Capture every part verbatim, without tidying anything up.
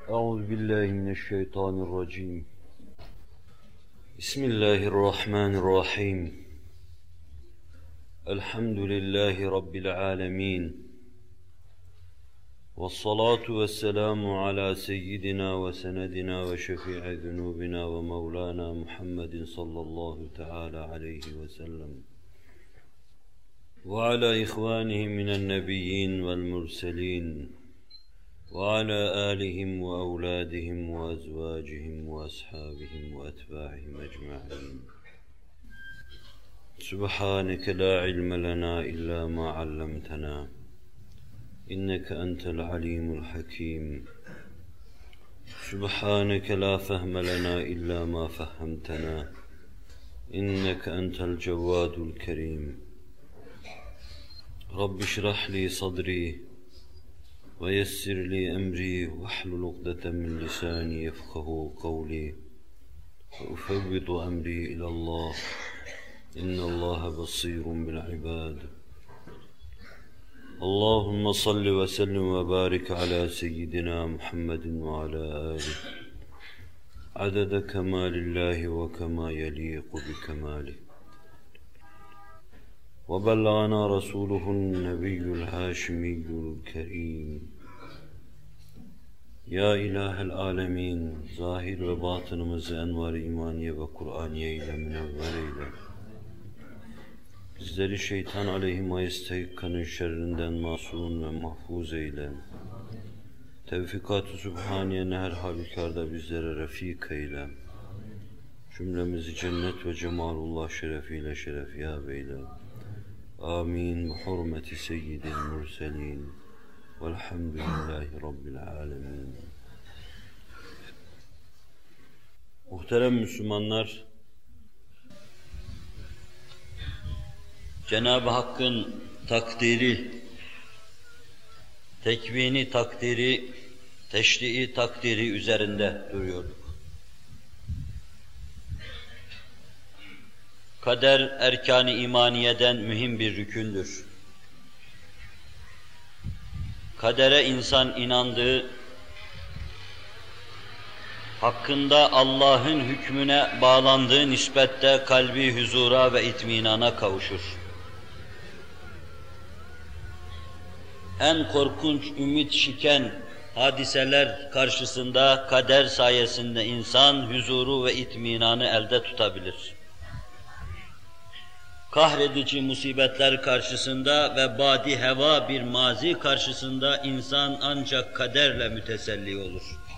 Euzu billahi mineşşeytanirracim. Bismillahirrahmanirrahim. Elhamdülillahi rabbil alamin. Vessalatu vesselamu ala seyyidina ve senedina ve şefii zunubina ve mevlana Muhammedin sallallahu teala aleyhi ve sellem. Ve ala ihvanihi minen nebiyyin vel murselin. وعلى آلهم وأولادهم وأزواجهم وأصحابهم وأتباعهم أجمعين سبحانك لا علم لنا إلا ما علمتنا إنك أنت العليم الحكيم سبحانك لا فهم لنا إلا ما فهمتنا إنك أنت الجواد الكريم رب اشرح لي صدري ويسر لي أمري واحلل عقدة من لساني يفقهوا قولي وأفوض أمري إلى الله إن الله بصير بالعباد اللهم صل وسلم وبارك على سيدنا محمد وعلى آله عدد كمال الله وكما يليق بكماله وبلغنا رسوله النبي الهاشمي الكريم Ya İlahel Alemin, zahir ve batınımızı envar-ı imaniye ve Kur'aniye ile münevver eyle. Bizleri şeytan aleyhimayestehikkanın şerrinden masum ve mahfuz eyle. Tevfikat-ı Sübhaniye'ne her halükarda bizlere refik eyle. Cümlemizi cennet ve cemalullah şerefiyle şerefiyab eyle. Amin. Hurmeti seyyidil murselin. Velhamdülillahi Rabbil alemin. Muhterem Müslümanlar, Cenab-ı Hakk'ın takdiri, tekvini takdiri, teşrii takdiri üzerinde duruyorduk. Kader, erkan-ı imaniyeden mühim bir rükündür. Kadere insan inandığı, hakkında Allah'ın hükmüne bağlandığı nispette kalbi huzura ve itminana kavuşur. En korkunç, ümit şiken hadiseler karşısında kader sayesinde insan huzuru ve itminanı elde tutabilir. Kahredici musibetler karşısında ve badi heva bir mazi karşısında insan ancak kaderle müteselli olur.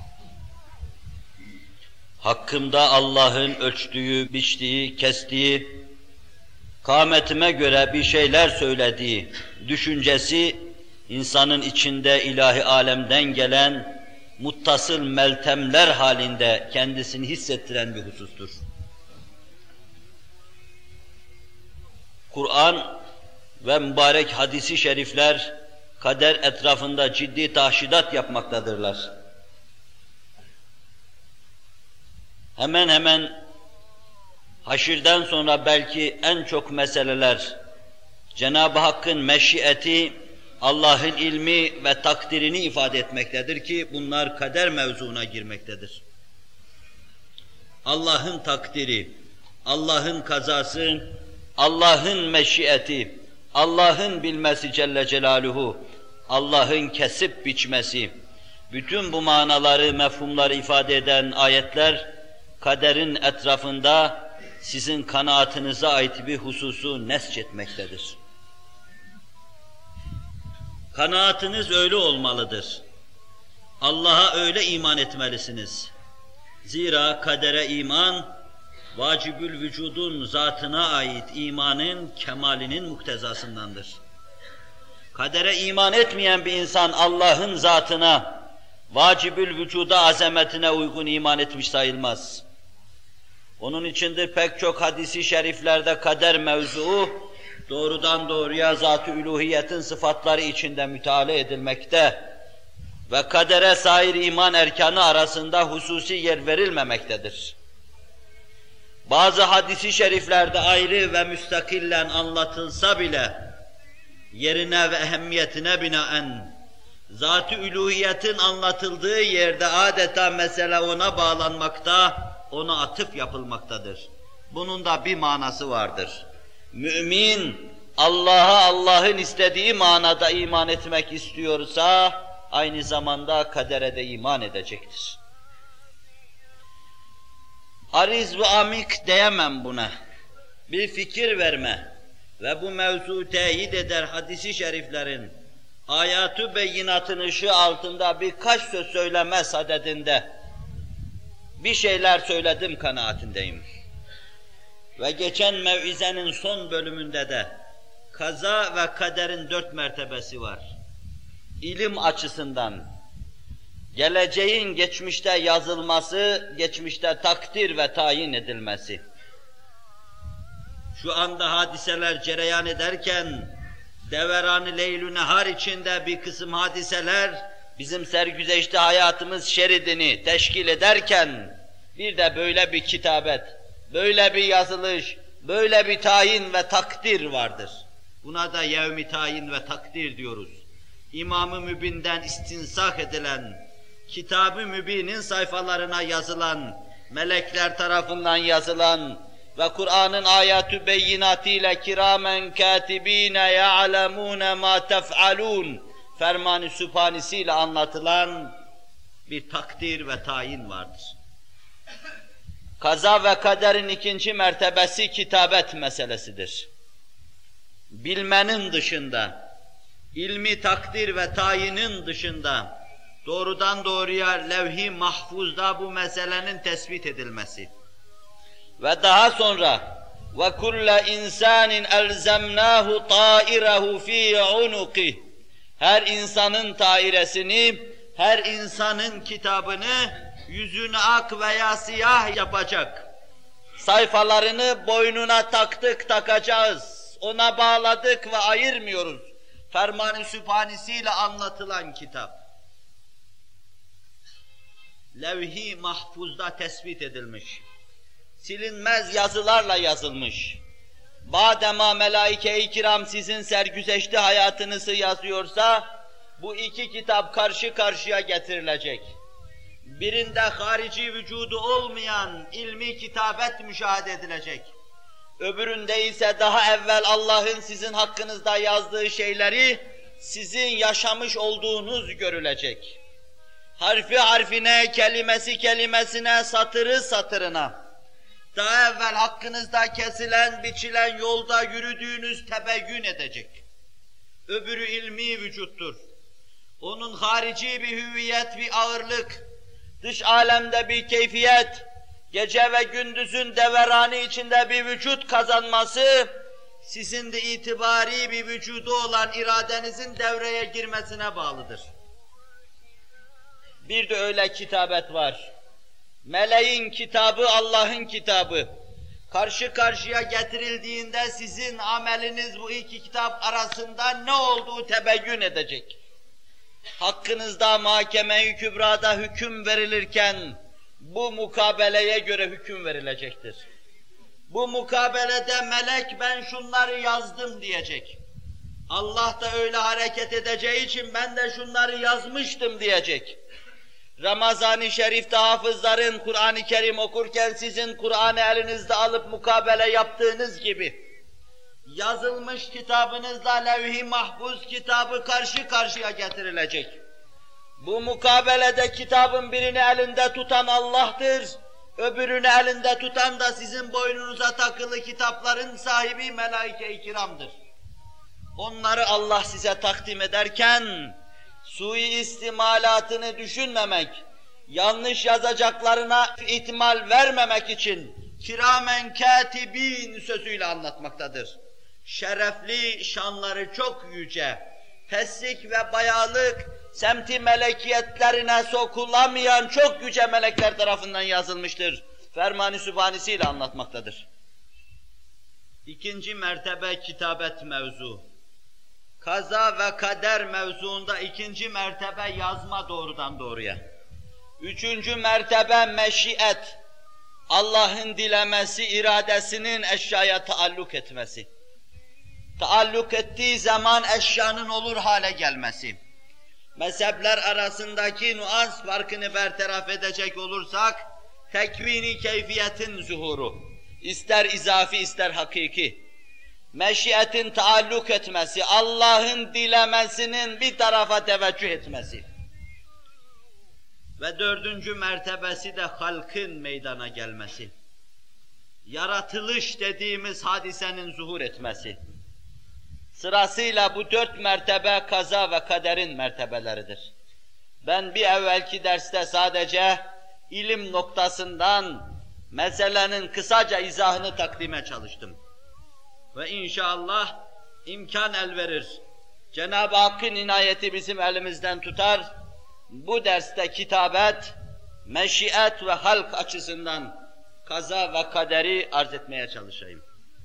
Hakkımda Allah'ın ölçtüğü, biçtiği, kestiği, kâmetime göre bir şeyler söylediği düşüncesi, insanın içinde ilahi alemden gelen muttasıl meltemler halinde kendisini hissettiren bir husustur. Kur'an ve mübarek hadisi şerifler kader etrafında ciddi tahşidat yapmaktadırlar. Hemen hemen haşirden sonra belki en çok meseleler Cenab-ı Hakk'ın meşiyeti, Allah'ın ilmi ve takdirini ifade etmektedir ki bunlar kader mevzuuna girmektedir. Allah'ın takdiri, Allah'ın kazası, Allah'ın meşiyeti, Allah'ın bilmesi Celle Celaluhu, Allah'ın kesip biçmesi, bütün bu manaları, mefhumları ifade eden ayetler, kaderin etrafında sizin kanaatinize ait bir hususu nesçetmektedir. Kanaatiniz öyle olmalıdır. Allah'a öyle iman etmelisiniz. Zira kadere iman, vacibül vücudun zatına ait imanın kemalinin muktezasındandır. Kadere iman etmeyen bir insan Allah'ın zatına, vacibül vücuda azametine uygun iman etmiş sayılmaz. Onun içindir pek çok hadisi şeriflerde kader mevzuu doğrudan doğruya zat-ı üluhiyetin sıfatları içinde müteala edilmekte ve kadere sair iman erkanı arasında hususi yer verilmemektedir. Bazı hadisi şeriflerde ayrı ve müstakillen anlatılsa bile yerine ve ehemmiyetine binaen Zat-ı üluhiyetin anlatıldığı yerde adeta mesele ona bağlanmakta, ona atıf yapılmaktadır. Bunun da bir manası vardır. Mümin, Allah'a Allah'ın istediği manada iman etmek istiyorsa, aynı zamanda kadere de iman edecektir. Ariz ve amik diyemem buna. Bir fikir verme ve bu mevzu teyit eder hadis-i şeriflerin, ayat-ı beyinatın ışığı altında birkaç söz söyleme sadedinde bir şeyler söyledim kanaatindeyim. Ve geçen mev'izenin son bölümünde de kaza ve kaderin dört mertebesi var. İlim açısından, geleceğin geçmişte yazılması, geçmişte takdir ve tayin edilmesi. Şu anda hadiseler cereyan ederken, deveran-ı leyl-ü nehar içinde bir kısım hadiseler, bizim sergüzeşte hayatımız şeridini teşkil ederken, bir de böyle bir kitabet, böyle bir yazılış, böyle bir tayin ve takdir vardır. Buna da yevmi tayin ve takdir diyoruz. İmam-ı Mübin'den istinsak edilen, Kitab-ı Mübin'in sayfalarına yazılan, melekler tarafından yazılan ve Kur'an'ın ayat-ı beyinatıyla kiramen katibine ya'lemune ma tef'alun ferman-ı sübhanesiyle anlatılan bir takdir ve tayin vardır. Kaza ve kaderin ikinci mertebesi kitabet meselesidir. Bilmenin dışında, ilmi takdir ve tayinin dışında, doğrudan doğruya levh-i mahfuzda bu meselenin tespit edilmesi. Ve daha sonra وَكُلَّ اِنْسَانٍ اَلْزَمْنَاهُ طَائِرَهُ ف۪ي عُنُقِهِ Her insanın tairesini, her insanın kitabını yüzünü ak veya siyah yapacak. Sayfalarını boynuna taktık, takacağız. Ona bağladık ve ayırmıyoruz. Ferman-ı Sübhanesiyle anlatılan kitap. Levh-i mahfuzda tespit edilmiş. Silinmez yazılarla yazılmış. Badema melaike-i kiram sizin sergüzeşte hayatınızı yazıyorsa, bu iki kitap karşı karşıya getirilecek. Birinde harici vücudu olmayan ilmi kitabet müşahede edilecek. Öbüründe ise daha evvel Allah'ın sizin hakkınızda yazdığı şeyleri sizin yaşamış olduğunuz görülecek. Harfi harfine, kelimesi kelimesine, satırı satırına, daha evvel hakkınızda kesilen, biçilen yolda yürüdüğünüz tebeyyün edecek. Öbürü ilmi vücuttur. Onun harici bir hüviyet, bir ağırlık, dış alemde bir keyfiyet, gece ve gündüzün deveranı içinde bir vücut kazanması, sizin de itibari bir vücudu olan iradenizin devreye girmesine bağlıdır. Bir de öyle kitabet var. Meleğin kitabı, Allah'ın kitabı. Karşı karşıya getirildiğinde sizin ameliniz bu iki kitap arasında ne olduğu tebeyyün edecek. Hakkınızda mahkeme-i kübrada hüküm verilirken bu mukabeleye göre hüküm verilecektir. Bu mukabelede melek ben şunları yazdım diyecek. Allah da öyle hareket edeceği için ben de şunları yazmıştım diyecek. Ramazan-ı Şerif'te hafızların Kur'an-ı Kerim okurken sizin Kur'an'ı elinizde alıp mukabele yaptığınız gibi yazılmış kitabınızla levh-i mahfuz kitabı karşı karşıya getirilecek. Bu mukabelede kitabın birini elinde tutan Allah'tır, öbürünü elinde tutan da sizin boynunuza takılı kitapların sahibi melaike-i kiramdır. Onları Allah size takdim ederken sui-istimalatını düşünmemek, yanlış yazacaklarına ihtimal vermemek için kiramen katibin sözüyle anlatmaktadır. Şerefli, şanları çok yüce, peslik ve bayalık, semti melekiyetlerine sokulamayan çok yüce melekler tarafından yazılmıştır. Ferman-ı Sübhanesiyle anlatmaktadır. İkinci mertebe kitabet mevzu. Kaza ve kader mevzuunda ikinci mertebe yazma doğrudan doğruya. Üçüncü mertebe meşiyet. Allah'ın dilemesi, iradesinin eşyaya taalluk etmesi. Taalluk ettiği zaman eşyanın olur hale gelmesi. mezhepler arasındaki nuans farkını bertaraf edecek olursak, tekvini keyfiyetin zuhuru, ister izafi ister hakiki, meşiyetin taalluk etmesi, Allah'ın dilemesinin bir tarafa teveccüh etmesi ve dördüncü mertebesi de halkın meydana gelmesi, yaratılış dediğimiz hadisenin zuhur etmesi. Sırasıyla bu dört mertebe kaza ve kaderin mertebeleridir. Ben bir evvelki derste sadece ilim noktasından meselenin kısaca izahını takdime çalıştım. Ve inşallah imkan el verir, Cenab-ı Hakk'ın inayeti bizim elimizden tutar, bu derste kitabet, meşiyet ve halk açısından kaza ve kaderi arz etmeye çalışayım.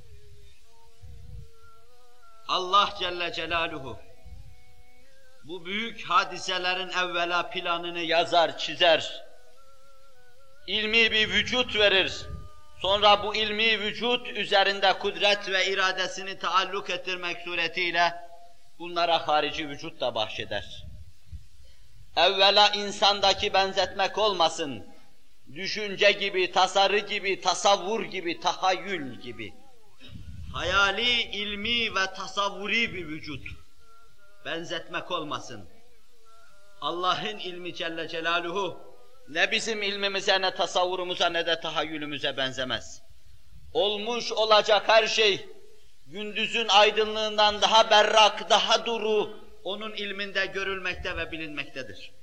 Allah Celle Celaluhu bu büyük hadiselerin evvela planını yazar, çizer, ilmi bir vücut verir, sonra bu ilmi vücut üzerinde kudret ve iradesini taalluk ettirmek suretiyle bunlara harici vücut da bahşeder. Evvela insandaki benzetmek olmasın, düşünce gibi, tasarı gibi, tasavvur gibi, tahayyül gibi, hayali, ilmi ve tasavvuri bir vücut, benzetmek olmasın. Allah'ın ilmi Celle Celaluhu, ne bizim ilmimize, ne tasavvurumuza, ne de tahayyülümüze benzemez. Olmuş olacak her şey, gündüzün aydınlığından daha berrak, daha duru, onun ilminde görülmekte ve bilinmektedir.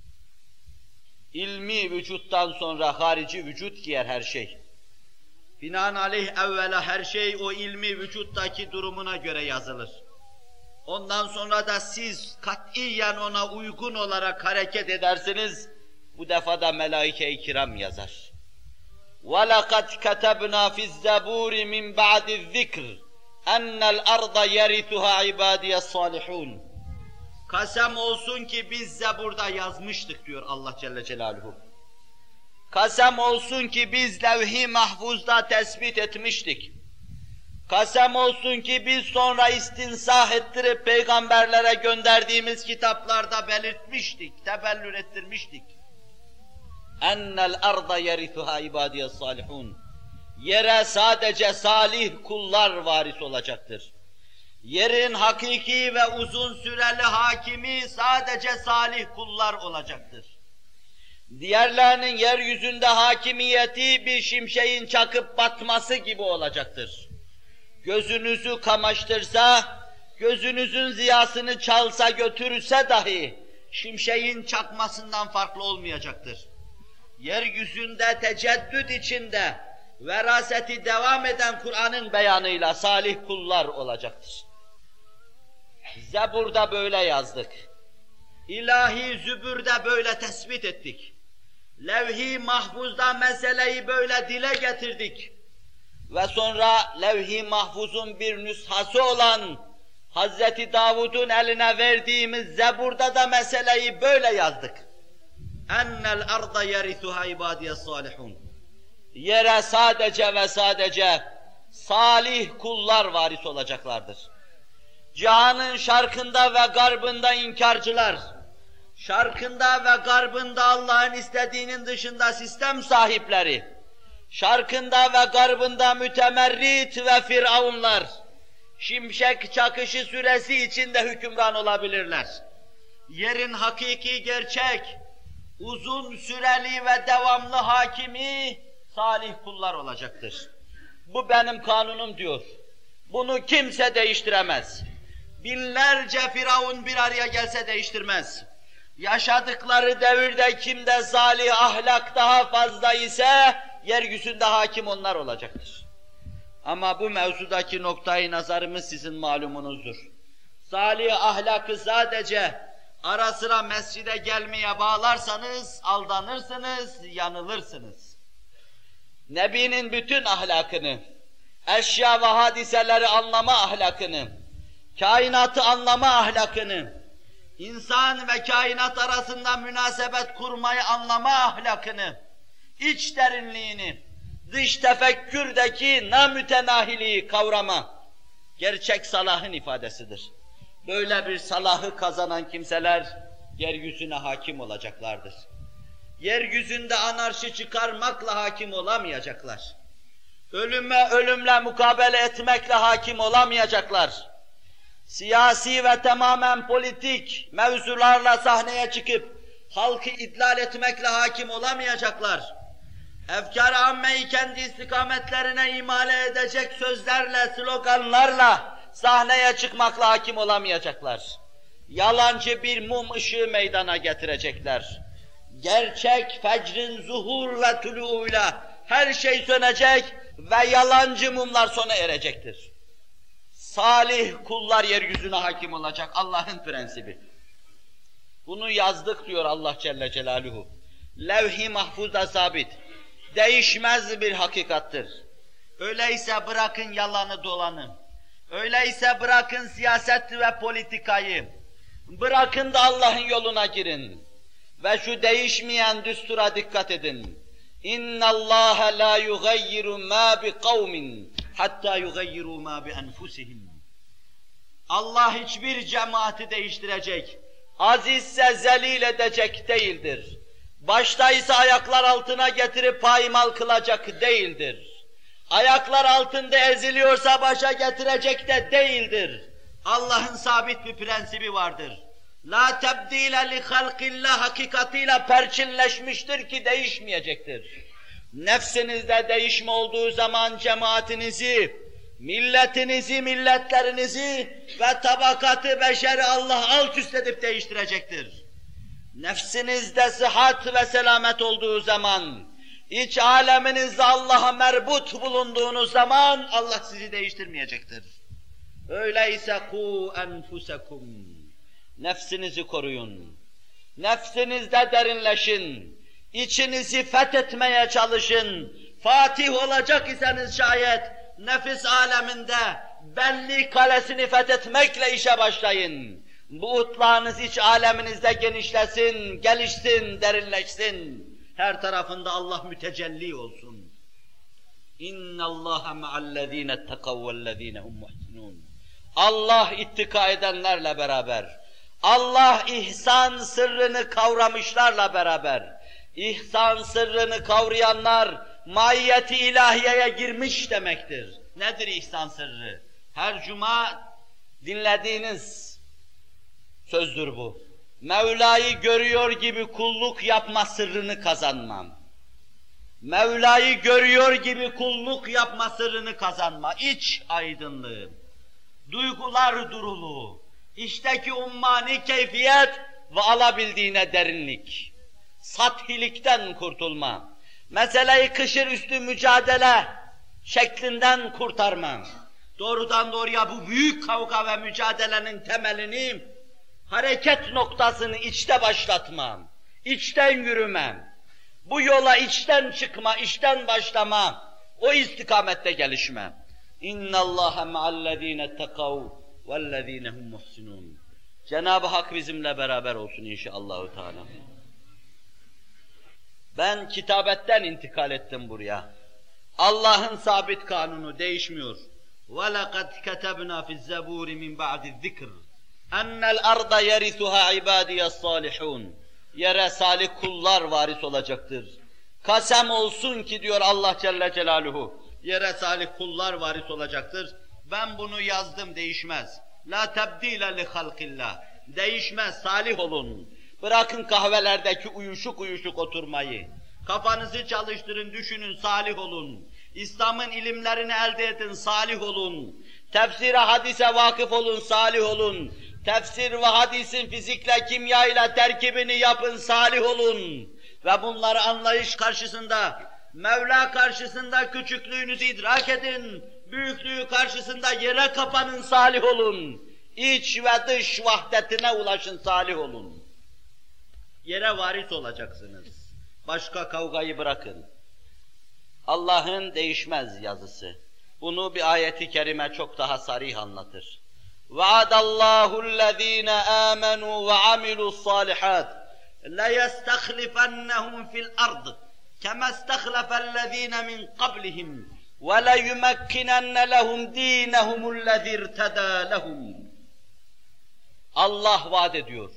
İlmi vücuttan sonra harici vücut giyer her şey. Binaenaleyh evvela her şey o ilmi vücuttaki durumuna göre yazılır. Ondan sonra da siz katiyen ona uygun olarak hareket edersiniz, bu defa da melaike-i kiram yazar. وَلَقَدْ كَتَبْنَا فِي الزَّبُورِ مِنْ بَعْدِ الذِّكْرِ اَنَّ الْأَرْضَ يَرِثُهَا عِبَادِيَ الصَّالِحُونَ. Kasem olsun ki biz Zebur'da yazmıştık diyor Allah Celle Celaluhu. Kasem olsun ki biz levh-i mahfuzda tespit etmiştik. Kasem olsun ki biz sonra istinsah ettirip peygamberlere gönderdiğimiz kitaplarda belirtmiştik, tebellür ettirmiştik. Ennel arda yerithuha ibadiyes salihun. Yere sadece salih kullar varis olacaktır. Yerin hakiki ve uzun süreli hakimi sadece salih kullar olacaktır. Diğerlerinin yeryüzünde hakimiyeti bir şimşeğin çakıp batması gibi olacaktır. Gözünüzü kamaştırsa, gözünüzün ziyasını çalsa götürürse dahi şimşeğin çakmasından farklı olmayacaktır. Yeryüzünde teceddüd içinde veraseti devam eden Kur'an'ın beyanıyla salih kullar olacaktır. Zebur'da böyle yazdık. İlahi zübürde böyle tespit ettik. Levh-i mahfuzda meseleyi böyle dile getirdik. Ve sonra levh-i mahfuzun bir nüshası olan Hazreti Davud'un eline verdiğimiz Zebur'da da meseleyi böyle yazdık. Ennel arda yerithuha ibadiyes salihun. Yere sadece ve sadece salih kullar varis olacaklardır. Cihanın şarkında ve garbında inkarcılar, şarkında ve garbında Allah'ın istediğinin dışında sistem sahipleri, şarkında ve garbında mütemerrit ve firavunlar, şimşek çakışı süresi içinde hükümran olabilirler. Yerin hakiki gerçek, uzun süreli ve devamlı hakimi salih kullar olacaktır. Bu benim kanunum diyor. Bunu kimse değiştiremez. Binlerce firavun bir araya gelse değiştirmez. Yaşadıkları devirde kimde salih ahlak daha fazla ise yeryüzünde hakim onlar olacaktır. Ama bu mevzudaki noktayı nazarımız sizin malumunuzdur. Salih ahlakı sadece ara sıra mescide gelmeye bağlarsanız aldanırsınız, yanılırsınız. Nebinin bütün ahlakını, eşya ve hadiseleri anlama ahlakını, kainatı anlama ahlakını, insan ve kainat arasında münasebet kurmayı anlama ahlakını, iç derinliğini, dış tefekkürdeki namütenahiliği kavrama, gerçek salahın ifadesidir. Böyle bir salahı kazanan kimseler, yeryüzüne hakim olacaklardır. Yeryüzünde anarşi çıkarmakla hakim olamayacaklar. Ölüme ölümle mukabele etmekle hakim olamayacaklar. Siyasi ve tamamen politik mevzularla sahneye çıkıp halkı idlal etmekle hakim olamayacaklar. Efkar-ı ammeyi kendi istikametlerine imale edecek sözlerle, sloganlarla sahneye çıkmakla hakim olamayacaklar. Yalancı bir mum ışığı meydana getirecekler. Gerçek fecrin zuhur ve tuluğuyla her şey sönecek ve yalancı mumlar sona erecektir. Salih kullar yeryüzüne hakim olacak, Allah'ın prensibi. Bunu yazdık diyor Allah Celle Celaluhu. Levh-i mahfuzda sabit, değişmez bir hakikattır. Öyleyse bırakın yalanı dolanı, öyleyse bırakın siyaset ve politikayı, bırakın da Allah'ın yoluna girin. Ve şu değişmeyen düstura dikkat edin. İnna Allah la yugayyiru ma bi kavmin hatta yugayyiru ma bi enfusihim. Allah hiçbir cemaati değiştirecek, azizse zelil edecek değildir. Başta ise ayaklar altına getirip paymal kılacak değildir. Ayaklar altında eziliyorsa başa getirecek de değildir. Allah'ın sabit bir prensibi vardır. La tebdile li halqillah hakikatiyle perçinleşmiştir ki değişmeyecektir. Nefsinizde değişme olduğu zaman cemaatinizi, milletinizi, milletlerinizi ve tabakatı beşeri Allah alt üst edip değiştirecektir. Nefsinizde sıhhat ve selamet olduğu zaman, iç aleminizde Allah'a merbut bulunduğunuz zaman Allah sizi değiştirmeyecektir. Öyleyse ku enfusekum. Nefsinizi koruyun. Nefsinizde derinleşin. İçinizi fethetmeye çalışın. Fatih olacak iseniz şayet nefis aleminde benlik kalesini fethetmekle işe başlayın. Bu utlağınız iç aleminizde genişlesin, gelişsin, derinleşsin. Her tarafında Allah mütecelli olsun. İnna Allaha ma'allezine tekav vellezine hum muhsinun. Allah ittika edenlerle beraber, Allah ihsan sırrını kavramışlarla beraber, ihsan sırrını kavrayanlar maiyeti ilahiyeye girmiş demektir. Nedir ihsan sırrı? Her cuma dinlediğiniz sözdür bu. Mevla'yı görüyor gibi kulluk yapma sırrını kazanmam. Mevla'yı görüyor gibi kulluk yapma sırrını kazanma. İç aydınlığı, duygular duruluğu, içteki ummani keyfiyet ve alabildiğine derinlik. Sathilikten kurtulma. Meseleyi kışır üstü mücadele şeklinden kurtarma. Doğrudan doğruya bu büyük kavga ve mücadelenin temelini, hareket noktasını içte başlatma, içten yürüme, bu yola içten çıkma, içten başlama, o istikamette gelişme. İnna Allaha ma'allezine tekav vellezine hum muhsinun. Cenab-ı Hak bizimle beraber olsun inşallah Teala. Ben kitabetten intikal ettim buraya. Allah'ın sabit kanunu değişmiyor. وَلَقَدْ كَتَبْنَا فِي الزَّبُورِ مِنْ بَعْدِ الذِّكْرِ اَنَّ الْاَرْضَ يَرِثُهَا عِبَادِيَ الصَّالِحُونَ. Yere salih kullar varis olacaktır. Kasem olsun ki diyor Allah Celle Celaluhu, yere salih kullar varis olacaktır. Ben bunu yazdım, değişmez. La tebdile li halqillah. Değişmez, salih olun. Bırakın kahvelerdeki uyuşuk uyuşuk oturmayı. Kafanızı çalıştırın, düşünün, salih olun. İslam'ın ilimlerini elde edin, salih olun. Tefsire, hadise vakıf olun, salih olun. Tefsir ve hadisin fizikle, kimyayla terkibini yapın, salih olun. Ve bunları anlayış karşısında, Mevla karşısında küçüklüğünüzü idrak edin. Büyüklüğü karşısında yere kapanın, salih olun. İç ve dış vahdetine ulaşın, salih olun. Yere varis olacaksınız. Başka kavgayı bırakın. Allah'ın değişmez yazısı. Bunu bir ayeti kerime çok daha sarih anlatır. وَعَدَ اللّٰهُ الَّذ۪ينَ آمَنُوا وَعَمِلُوا الصَّالِحَاتِ لَيَسْتَخْلِفَنَّهُمْ فِي الْأَرْضِ كَمَا اسْتَخْلَفَ الَّذ۪ينَ مِنْ قَبْلِهِمْ وَلَيُمَكِّنَنَّ لَهُمْ د۪ينَهُمُ الَّذ۪ي ارْتَدَى لَهُمْ. Allah vaat ediyor.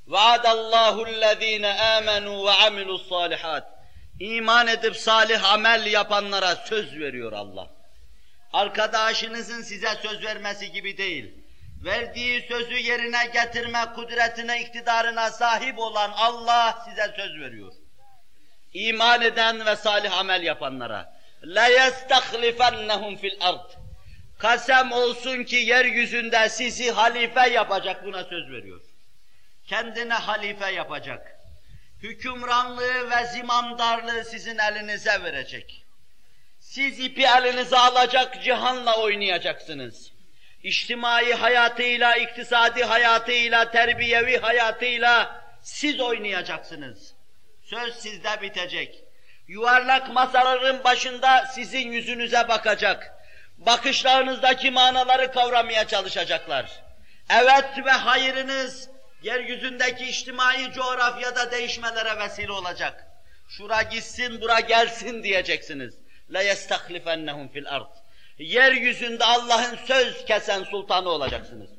Vaadallahu ellezine amenu ve amilus salihat. İman edip salih amel yapanlara söz veriyor Allah. Arkadaşınızın size söz vermesi gibi değil. Verdiği sözü yerine getirme kudretine, iktidarına sahip olan Allah size söz veriyor. İman eden ve salih amel yapanlara. لَيَسْتَخْلِفَنَّهُمْ فِي الْأَرْضِ. Kasem olsun ki yeryüzünde sizi halife yapacak, buna söz veriyor. Kendine halife yapacak. Hükümranlığı ve zimamdarlığı sizin elinize verecek. Siz ipi elinize alacak, cihanla oynayacaksınız. İçtimai hayatıyla, iktisadi hayatıyla, terbiyevi hayatıyla siz oynayacaksınız. Söz sizde bitecek. Yuvarlak masaların başında sizin yüzünüze bakacak. Bakışlarınızdaki manaları kavramaya çalışacaklar. Evet ve hayırınız yeryüzündeki içtimai coğrafyada değişmelere vesile olacak. Şura gitsin, bura gelsin diyeceksiniz. لَيَسْتَخْلِفَنَّهُمْ فِي الْأَرْضِ. Yeryüzünde Allah'ın söz kesen sultanı olacaksınız.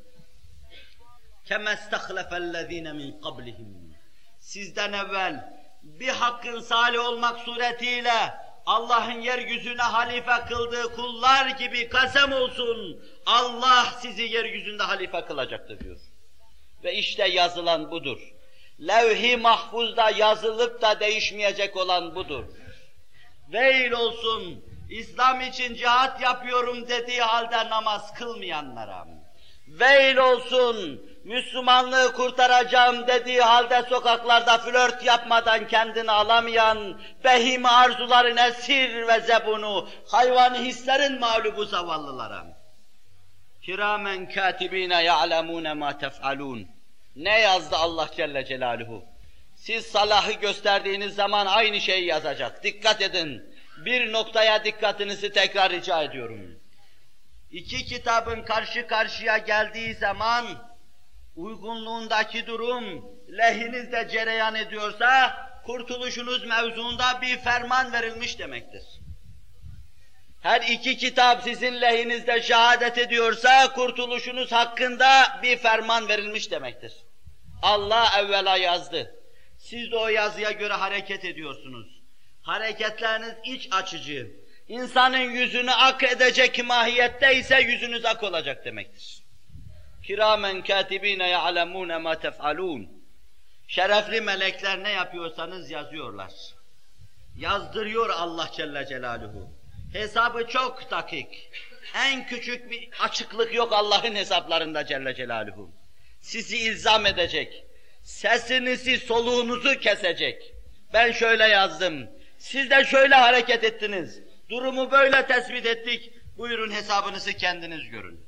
كَمَا اسْتَخْلَفَ الَّذ۪ينَ مِنْ قَبْلِهِمْ. Sizden evvel bir hakkın salih olmak suretiyle Allah'ın yeryüzüne halife kıldığı kullar gibi kasem olsun, Allah sizi yeryüzünde halife kılacaktır diyor. Ve işte yazılan budur. Levh-i mahfuzda yazılıp da değişmeyecek olan budur. Veil olsun, İslam için cihat yapıyorum dediği halde namaz kılmayanlara. Veil olsun, Müslümanlığı kurtaracağım dediği halde sokaklarda flört yapmadan kendini alamayan, behim arzuların esir ve zebunu, hayvani hislerin mağlubu zavallılara. Kiramen katibine ya'lemune ma tef'alun. Ne yazdı Allah Celle Celaluhu? Siz salahı gösterdiğiniz zaman aynı şeyi yazacak. Dikkat edin. Bir noktaya dikkatinizi tekrar rica ediyorum. İki kitabın karşı karşıya geldiği zaman uygunluğundaki durum lehinizde cereyan ediyorsa kurtuluşunuz mevzuunda bir ferman verilmiş demektir. Her iki kitap sizin lehinizde şehadet ediyorsa kurtuluşunuz hakkında bir ferman verilmiş demektir. Allah evvela yazdı. Siz de o yazıya göre hareket ediyorsunuz. Hareketleriniz iç açıcı. İnsanın yüzünü ak edecek mahiyette ise yüzünüz ak olacak demektir. Kiramen katibine ya'lemune ma tef'alun. Şerefli melekler ne yapıyorsanız yazıyorlar. Yazdırıyor Allah Celle Celaluhu. Hesabı çok dakik. En küçük bir açıklık yok Allah'ın hesaplarında Celle Celaluhu. Sizi ilzam edecek. Sesinizi, soluğunuzu kesecek. Ben şöyle yazdım. Siz de şöyle hareket ettiniz. Durumu böyle tespit ettik. Buyurun hesabınızı kendiniz görün.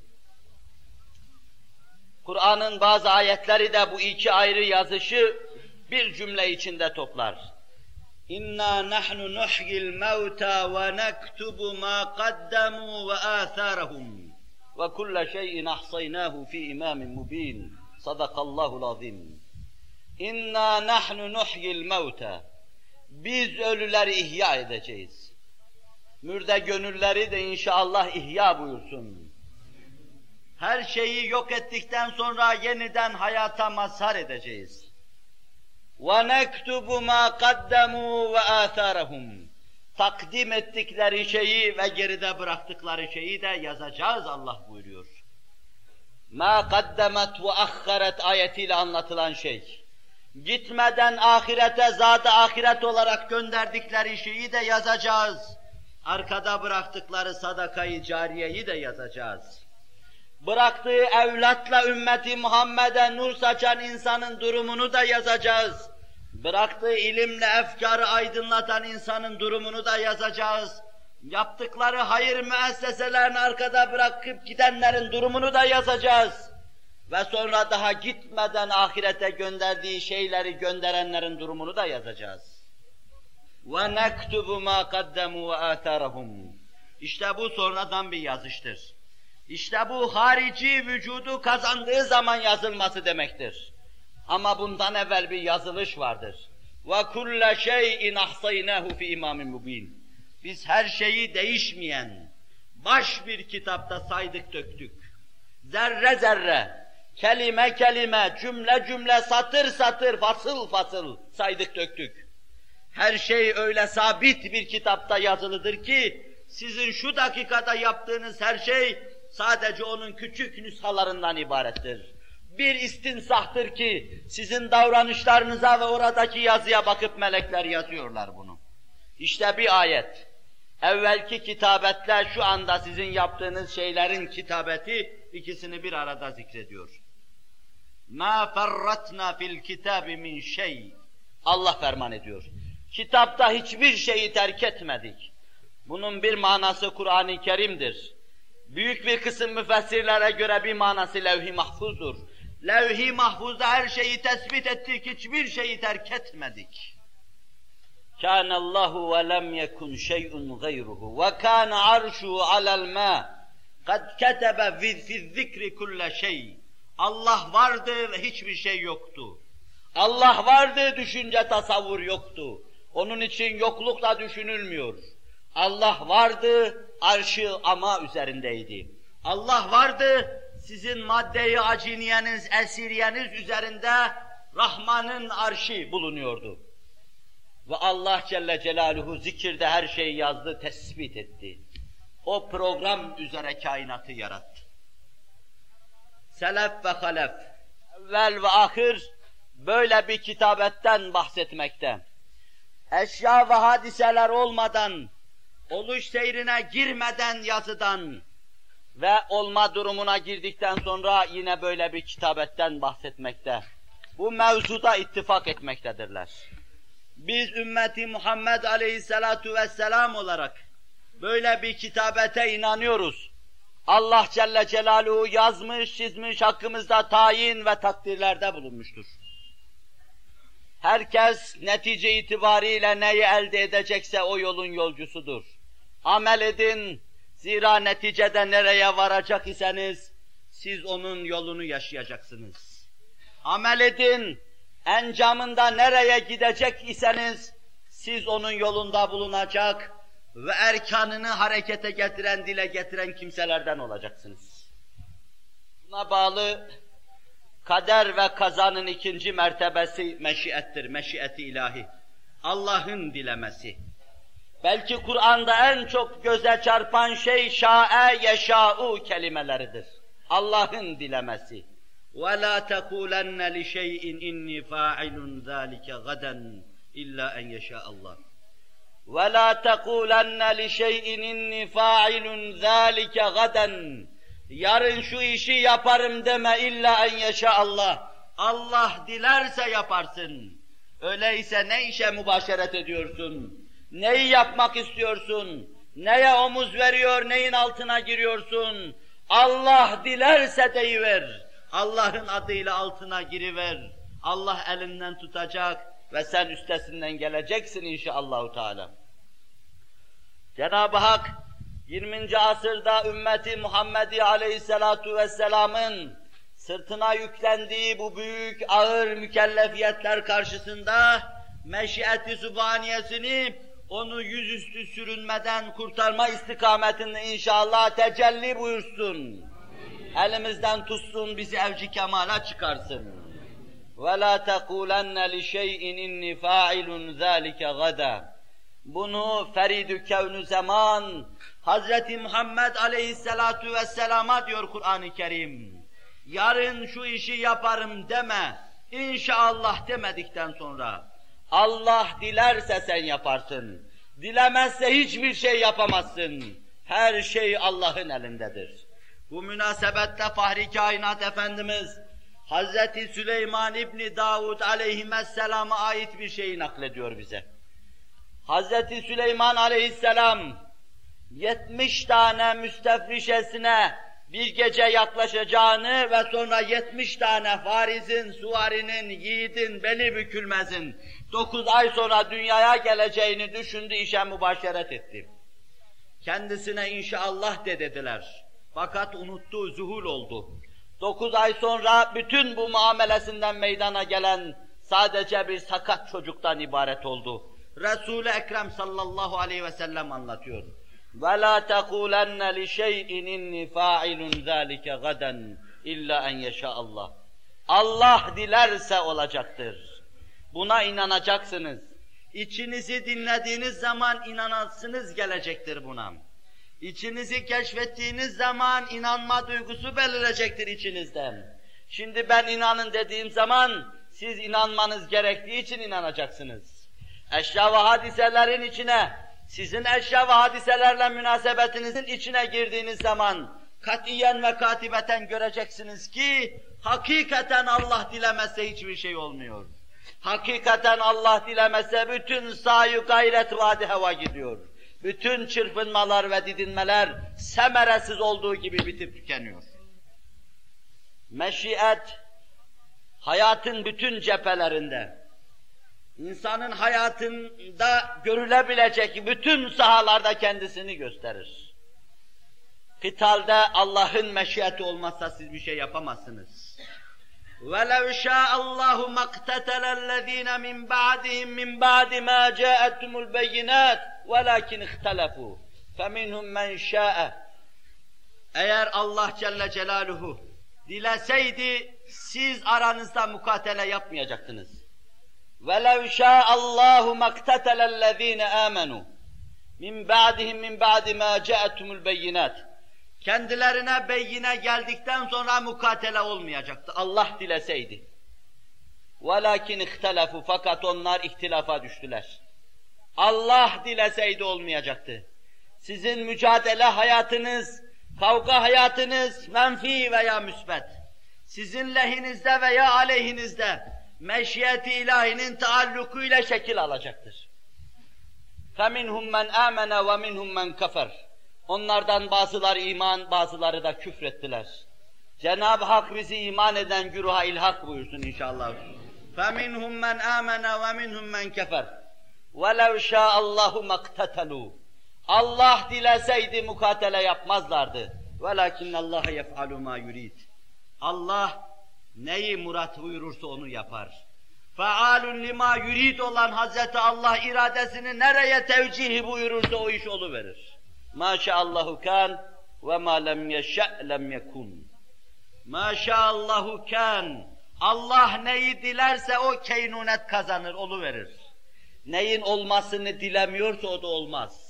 Kur'an'ın bazı ayetleri de bu iki ayrı yazışı bir cümle içinde toplar. İnna nahnu nuhyil mevta ve nektubu ma qaddamu ve atharahum ve kulle şeyin ahsaynahu fi imamin mubin. Sadakallahul azim. İnna nahnu nuhyil mevta. Biz ölüleri ihya edeceğiz. Mürde gönülleri de inşallah ihya buyursun. Her şeyi yok ettikten sonra yeniden hayata mazhar edeceğiz. وَنَكْتُبُ مَا قَدَّمُوا وَآثَارَهُمْ. Takdim ettikleri şeyi ve geride bıraktıkları şeyi de yazacağız Allah buyuruyor. مَا قَدَّمَتْ وَأَخَّرَتْ ayetiyle anlatılan şey. Gitmeden ahirete, zat-ı ahiret olarak gönderdikleri şeyi de yazacağız. Arkada bıraktıkları sadakayı cariyeyi de yazacağız. Bıraktığı evlatla ümmeti Muhammed'e nur saçan insanın durumunu da yazacağız. Bıraktığı ilimle efkarı aydınlatan insanın durumunu da yazacağız. Yaptıkları hayır müesseselerini arkada bırakıp gidenlerin durumunu da yazacağız. Ve sonra daha gitmeden ahirete gönderdiği şeyleri gönderenlerin durumunu da yazacağız. وَنَكْتُبُ مَا قَدَّمُوا وَآثَارَهُمْ. İşte bu sonradan bir yazıştır. İşte bu harici vücudu kazandığı zaman yazılması demektir. Ama bundan evvel bir yazılış vardır. وَكُلَّ شَيْءٍ اَحْصَيْنَاهُ فِي اِمَامٍ مُب۪ينٍ. Biz her şeyi değişmeyen, baş bir kitapta saydık döktük. Zerre zerre, kelime kelime, cümle cümle, satır satır, fasıl fasıl saydık döktük. Her şey öyle sabit bir kitapta yazılıdır ki, sizin şu dakikada yaptığınız her şey sadece onun küçük nüshalarından ibarettir. Bir istinsahtır ki sizin davranışlarınıza ve oradaki yazıya bakıp melekler yazıyorlar bunu. İşte bir ayet. Evvelki kitabetle şu anda sizin yaptığınız şeylerin kitabeti ikisini bir arada zikrediyor. مَا فَرَّتْنَا فِي الْكِتَابِ مِنْ şey. Allah ferman ediyor. Kitapta hiçbir şeyi terk etmedik. Bunun bir manası Kur'an-ı Kerim'dir. Büyük bir kısım müfessirlere göre bir manası levh-i mahfuzdur. Levh-i mahfuzda her şeyi tespit ettik, hiçbir şeyi terk etmedik. كَانَ اللّٰهُ وَلَمْ يَكُنْ شَيْءٌ غَيْرُهُ وَكَانَ عَرْشُهُ عَلَى الْمَاءِ قَدْ كَتَبَ فِي الذِّكْرِ كُلَّ şey. Allah vardı ve hiçbir şey yoktu. Allah vardı, düşünce tasavvur yoktu. Onun için yokluk da düşünülmüyor. Allah vardı, arşı ama üzerindeydi. Allah vardı, sizin maddeyi aciniyeniz, esiriyeniz üzerinde Rahman'ın arşı bulunuyordu. Ve Allah Celle Celaluhu zikirde her şeyi yazdı, tespit etti. O program üzere kainatı yarattı. Selef ve halef, evvel ve ahir böyle bir kitabetten bahsetmekte. Eşya ve hadiseler olmadan, oluş seyrine girmeden yazıdan ve olma durumuna girdikten sonra yine böyle bir kitabetten bahsetmekte. Bu mevzuda ittifak etmektedirler. Biz ümmeti Muhammed Aleyhisselatu Vesselam olarak böyle bir kitabete inanıyoruz. Allah Celle Celaluhu yazmış, çizmiş, hakkımızda tayin ve takdirlerde bulunmuştur. Herkes netice itibariyle neyi elde edecekse o yolun yolcusudur. Amel edin, zira neticede nereye varacak iseniz, siz onun yolunu yaşayacaksınız. Amel edin, encamında nereye gidecek iseniz, siz onun yolunda bulunacak ve erkanını harekete getiren, dile getiren kimselerden olacaksınız. Buna bağlı kader ve kazanın ikinci mertebesi meşiyettir, meşiyeti ilahi. Allah'ın dilemesi. Belki Kur'an'da en çok göze çarpan şey şa'e yeşâ'u kelimeleridir. Allah'ın dilemesi. وَلَا تَقُولَنَّ لِشَيْءٍ اِنِّي فَاعِلٌ ذَٰلِكَ غَدًا اِلَّا اَنْ يَشَاءَ اللّٰهِ وَلَا تَقُولَنَّ لِشَيْءٍ اِنِّي فَاعِلٌ ذَٰلِكَ غَدًا Yarın şu işi yaparım deme illa en yeşâallah. Allah dilerse yaparsın. Öyleyse ne işe mübaşeret ediyorsun? Neyi yapmak istiyorsun? Neye omuz veriyor, neyin altına giriyorsun? Allah dilerse deyiver. Allah'ın adıyla altına giriver. Allah elinden tutacak ve sen üstesinden geleceksin inşallahü teâlâ. Cenab-ı Hak yirminci asırda ümmeti Muhammedi Aleyhisselatu Vesselam'ın sırtına yüklendiği bu büyük ağır mükellefiyetler karşısında meşiyeti sübhaniyesini onu yüzüstü sürünmeden kurtarma istikametinde inşallah tecelli buyursun. Elimizden tutsun, bizi evci kemala çıkarsın. وَلَا تَقُولَنَّ لِشَيْءٍ اِنِّي فَاعِلٌ ذَٰلِكَ غَدًا Bunu ferid-ü kevn-ü zaman Hazreti Muhammed Aleyhisselatu Vesselam'a diyor Kur'an-ı Kerim. Yarın şu işi yaparım deme, inşallah demedikten sonra Allah dilerse sen yaparsın, dilemezse hiçbir şey yapamazsın. Her şey Allah'ın elindedir. Bu münasebette Fahri Kainat Efendimiz Hazreti Süleyman İbni Davud Aleyhisselam'a ait bir şeyi naklediyor bize. Hazreti Süleyman Aleyhisselam yetmiş tane müstefrişesine bir gece yaklaşacağını ve sonra yetmiş tane farizin, suvarinin, yiğidin, beli bükülmezin dokuz ay sonra dünyaya geleceğini düşündü, işe mübaşeret etti. Kendisine inşallah de dediler. Fakat unuttu, zuhul oldu. Dokuz ay sonra bütün bu muamelesinden meydana gelen sadece bir sakat çocuktan ibaret oldu. Resul-i Ekrem sallallahu aleyhi ve sellem anlatıyor. وَلَا تَقُولَنَّ لِشَيْءٍ اِنِّي فَاعِلٌ ذَٰلِكَ غَدًا İlla en yeşâ Allah. Allah dilerse olacaktır. Buna inanacaksınız. İçinizi dinlediğiniz zaman inanasınız gelecektir buna. İçinizi keşfettiğiniz zaman inanma duygusu belirecektir içinizden. Şimdi ben inanın dediğim zaman siz inanmanız gerektiği için inanacaksınız. Eşya ve hadiselerin içine, sizin eşya ve hadiselerle münasebetinizin içine girdiğiniz zaman katiyen ve katibeten göreceksiniz ki hakikaten Allah dilemezse hiçbir şey olmuyor. Hakikaten Allah dilemezse bütün sahi gayret vadi heva gidiyor. Bütün çırpınmalar ve didinmeler semeresiz olduğu gibi bitip tükeniyor. Meşiyet, hayatın bütün cephelerinde, insanın hayatında görülebilecek bütün sahalarda kendisini gösterir. Kıtalda Allah'ın meşiyeti olmazsa siz bir şey yapamazsınız. وَلَوْ شَاءَ اللّٰهُ مَقْتَتَلَ الَّذ۪ينَ مِنْ بَعْدِهِمْ مِنْ بَعْدِ مَا جَاءَتْهُمُ الْبَيِّنَاتِ وَلَكِنْ اِخْتَلَفُوا فَمِنْهُمْ مَنْ شَاءَ. Eğer Allah Celle Celaluhu dileseydi siz aranızda mukatele yapmayacaktınız. وَلَوْ شَاءَ اللّٰهُ مَقْتَتَلَ الَّذ۪ينَ آمَنُوا مِنْ بَعْدِهِمْ مِنْ بَعْدِ مَا جَاءَتْهُمُ الْبَيِّنَاتِ. Kendilerine beyine geldikten sonra mukatele olmayacaktı. Allah dileseydi. وَلَكِنْ اِخْتَلَفُوا. Fakat onlar ihtilafa düştüler. Allah dileseydi olmayacaktı. Sizin mücadele hayatınız, kavga hayatınız menfi veya müsbet, sizin lehinizde veya aleyhinizde meşiyeti ilahinin taallukuyla şekil alacaktır. فَمِنْهُمْ مَنْ آمَنَ وَمِنْهُمْ مَنْ كَفَرَ. Onlardan bazıları iman, bazıları da küfrettiler. Cenab-ı Hak bizi iman eden güruha ilhak buyursun inşallah. فَمِنْهُمْ مَنْ آمَنَ وَمِنْهُمْ مَنْ كَفَرَ وَلَوْ شَاءَ اللّٰهُ مَقْتَتَلُوا. Allah dileseydi mukatele yapmazlardı. وَلَكِنَّ اللّٰهَ يَفْعَلُ مَا يُرِيدُ. Allah neyi murat buyurursa onu yapar. فَعَالٌ لِمَا يُرِيدُ olan Hazreti Allah iradesini nereye tevcih buyurursa o iş oluverir. مَا شَاءَ اللّٰهُ كَانْ وَمَا لَمْ يَشَأْ لَمْ يَكُنْ. مَا شَاءَ اللّٰهُ كَانْ. Allah neyi dilerse o keynunet kazanır, oluverir. Neyin olmasını dilemiyorsa o da olmaz.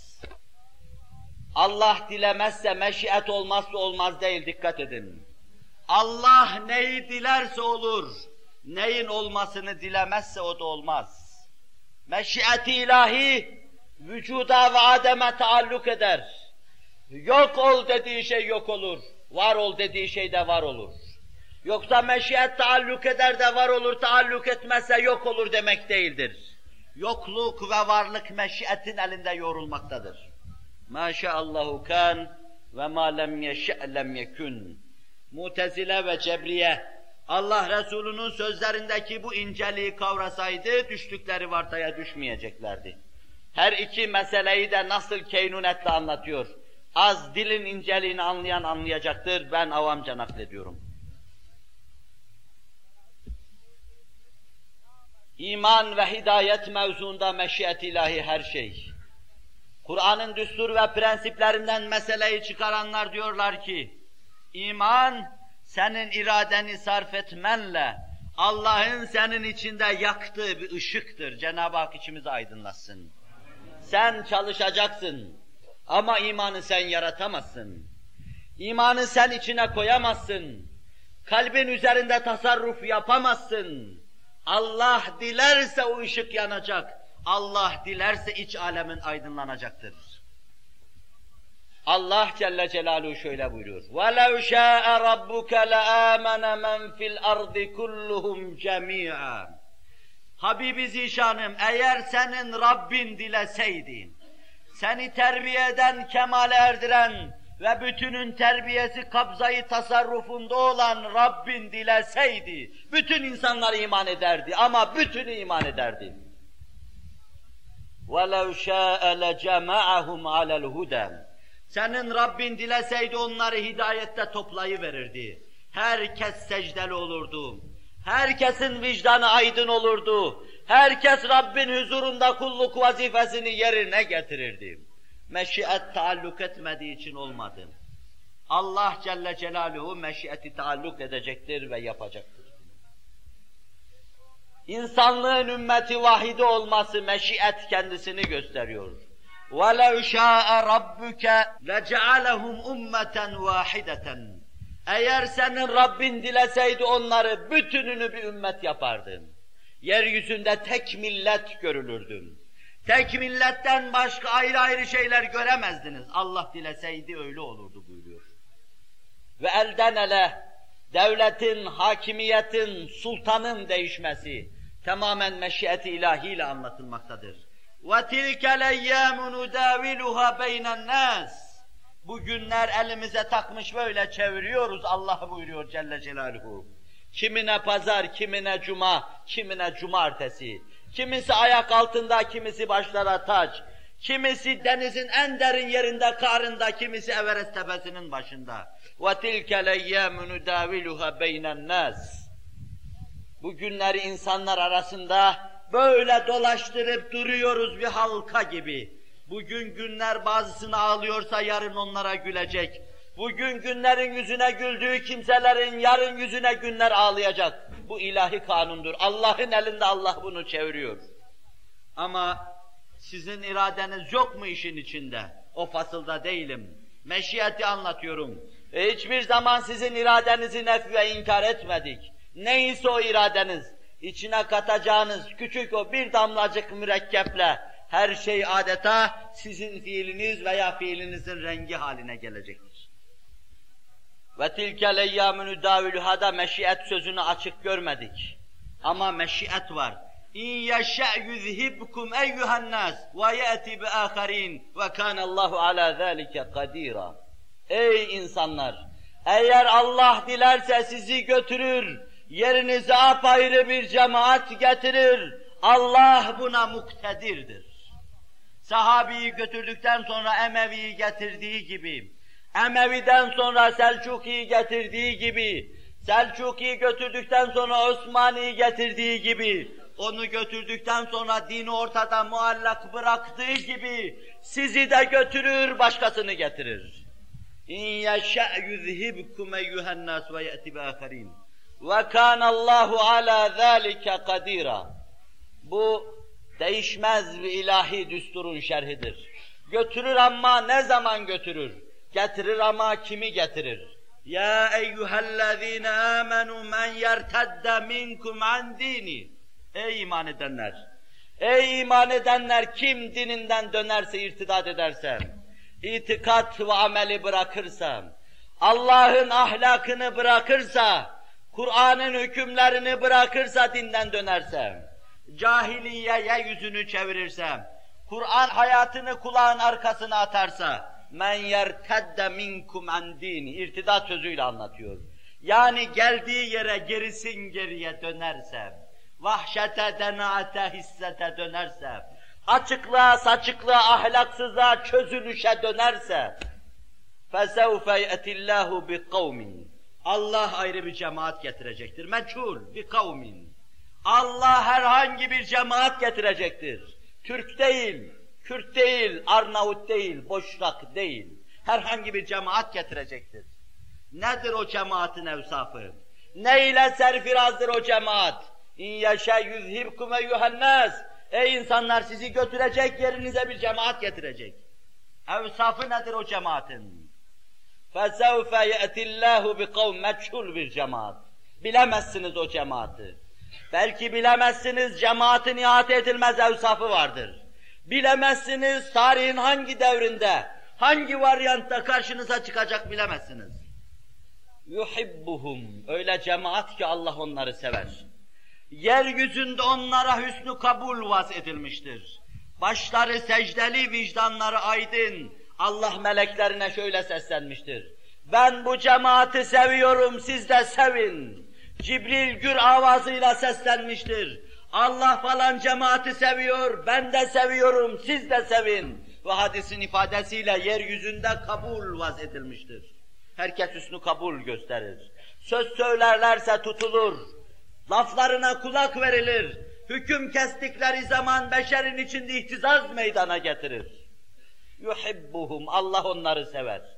Allah dilemezse, meşiyet olmazsa olmaz değil, dikkat edin. Allah neyi dilerse olur, neyin olmasını dilemezse o da olmaz. Meşiyeti ilahi, vücuda ve ademe taalluk eder. Yok ol dediği şey yok olur, var ol dediği şey de var olur. Yoksa meşiyet taalluk eder de var olur, taalluk etmezse yok olur demek değildir. Yokluk ve varlık meşiyetin elinde yoğrulmaktadır. مَا شَاءَ اللّٰهُ كَانْ وَمَا لَمْ يَشَأْ لَمْ يَكُنْ. Mutezile ve Cebriye, Allah Resulü'nün sözlerindeki bu inceliği kavrasaydı, düştükleri vartaya düşmeyeceklerdi. Her iki meseleyi de nasıl keynunetle anlatıyor. Az dilin inceliğini anlayan anlayacaktır, ben avamca naklediyorum. İman ve hidayet mevzuunda meşiyet ilahi her şey. Kur'an'ın düstur ve prensiplerinden meseleyi çıkaranlar diyorlar ki, iman senin iradeni sarf etmenle Allah'ın senin içinde yaktığı bir ışıktır. Cenab-ı Hak içimizi aydınlatsın. Sen çalışacaksın ama imanı sen yaratamazsın. İmanı sen içine koyamazsın. Kalbin üzerinde tasarruf yapamazsın. Allah dilerse o ışık yanacak. Allah dilerse iç alemin aydınlanacaktır. Allah Celle Celaluhu şöyle buyuruyor. وَلَوْ شَاءَ رَبُّكَ لَآمَنَ مَنْ فِي الْأَرْضِ كُلُّهُمْ جَمِيعًا. Habibi Zişanım, eğer senin Rabbin dileseydi, seni terbiye eden, kemale erdiren ve bütünün terbiyesi, kabzayı tasarrufunda olan Rabbin dileseydi, bütün insanlar iman ederdi ama bütünü iman ederdi. وَلَوْ شَاءَ لَجَمَعَهُمْ عَلَى الْهُدَى. Senin Rabbin dileseydi onları hidayette toplayıverirdi. Herkes secdeli olurdu. Herkesin vicdanı aydın olurdu. Herkes Rabbin huzurunda kulluk vazifesini yerine getirirdi. Meşiyet taalluk etmediği için olmadı. Allah Celle Celaluhu meşiyeti taalluk edecektir ve yapacaktır. İnsanlığın ümmeti vahide olması meşiyet kendisini gösteriyor. وَلَوْ شَاءَ رَبُّكَ لَجَعَلَهُمْ اُمَّةً وَاحِدَةً Eğer senin Rabbin dileseydi onları bütününü bir ümmet yapardın. Yeryüzünde tek millet görülürdün. Tek milletten başka ayrı ayrı şeyler göremezdiniz. Allah dileseydi öyle olurdu buyuruyor. Ve elden ele devletin, hakimiyetin, sultanın değişmesi tamamen meşiyeti ilahiyle anlatılmaktadır. وَتِلْكَ الْاَيَّامُ نُدَاوِلُهَا بَيْنَ النَّاسِ Bu günler elimize takmış böyle çeviriyoruz Allah buyuruyor Celle Celaluhu. Kimine pazar, kimine cuma, kimine cumartesi. Kimisi ayak altında, kimisi başlara taç. Kimisi denizin en derin yerinde, karında, kimisi Everest tepesinin başında. وَتِلْكَ الْاَيَّامُ نُدَاوِلُهَا بَيْنَ النَّاسِ Bu günleri insanlar arasında böyle dolaştırıp duruyoruz bir halka gibi. Bugün günler bazısını ağlıyorsa yarın onlara gülecek. Bugün günlerin yüzüne güldüğü kimselerin yarın yüzüne günler ağlayacak. Bu ilahi kanundur. Allah'ın elinde Allah bunu çeviriyor. Ama sizin iradeniz yok mu işin içinde? O fasılda değilim. Meşiyeti anlatıyorum. E hiçbir zaman sizin iradenizi nef ve inkar etmedik. Neyse o iradeniz, içine katacağınız küçük o bir damlacık mürekkeple her şey adeta sizin fiiliniz veya fiilinizin rengi haline gelecektir. Ve tilkel eyyâmünü dâvülühâda meşiyet sözünü açık görmedik. Ama meşiyet var. İn yeşe' yuzhibkum eyyuhennâs ve ye'ti bi âkharîn ve kânallâhu alâ zâlike kadîrâ. Ey insanlar! Eğer Allah dilerse sizi götürür, yerinize apayrı bir cemaat getirir. Allah buna muktedirdir. Sahabiyi götürdükten sonra Emevi'yi getirdiği gibi, Emevi'den sonra Selçuki'yi getirdiği gibi, Selçuki'yi götürdükten sonra Osmani'yi getirdiği gibi, onu götürdükten sonra dini ortada muallak bıraktığı gibi, sizi de götürür, başkasını getirir. İn yeşe' yuzhibkum eyyuhennâs ve ye'ti biâkharîn. Ve kânallâhu alâ zâlike kadîrâ. Bu değişmez bir ilahi düsturun şerhidir. Götürür ama ne zaman götürür? Getirir ama kimi getirir? Ya eyyühellezîne âmenû men yertedde minkum an dîni. Ey iman edenler! Ey iman edenler! Kim dininden dönerse, irtidat ederse, itikat ve ameli bırakırsa, Allah'ın ahlakını bırakırsa, Kur'an'ın hükümlerini bırakırsa, dinden dönerse, cahiliyeye yüzünü çevirirse, Kur'an hayatını kulağın arkasına atarsa, men yertedde minkum an dini, irtidat sözüyle anlatıyor. Yani geldiği yere gerisin geriye dönerse, vahşete, denaate, hissete dönerse, açıklığa, saçıklığa, ahlaksızlığa, çözülüşe dönerse, فَسَوْفَ يَأْتِ اللّٰهُ بِقَوْمٍ Allah ayrı bir cemaat getirecektir. Meçhul, bir kavmin. Allah herhangi bir cemaat getirecektir. Türk değil, Kürt değil, Arnavut değil, Boşnak değil. Herhangi bir cemaat getirecektir. Nedir o cemaatin evsafı? Ne ile serfirazdır o cemaat? İn yeşe yuzhibkum eyyuhennâs. Ey insanlar, sizi götürecek, yerinize bir cemaat getirecek. Evsafı nedir o cemaatin? فَسَوْفَ يَأْتِ اللّٰهُ بِقَوْمٍ Meçhul bir cemaat. Bilemezsiniz o cemaati. Belki bilemezsiniz, cemaatin ihate edilmez evsafı vardır. Bilemezsiniz, tarihin hangi devrinde, hangi varyantta karşınıza çıkacak bilemezsiniz. yuhibbuhum. Öyle cemaat ki Allah onları sever. Yeryüzünde onlara hüsnü kabul vaz edilmiştir. Başları secdeli, vicdanları aydın. Allah meleklerine şöyle seslenmiştir. Ben bu cemaati seviyorum, siz de sevin. Cibril gür avazıyla seslenmiştir. Allah falan cemaati seviyor, ben de seviyorum, siz de sevin. Ve hadisin ifadesiyle yeryüzünde kabul vaz edilmiştir. Herkes hüsnü kabul gösterir. Söz söylerlerse tutulur. Laflarına kulak verilir. Hüküm kestikleri zaman beşerin içinde ihtizaz meydana getirir. Yuhibbuhum. Allah onları sever.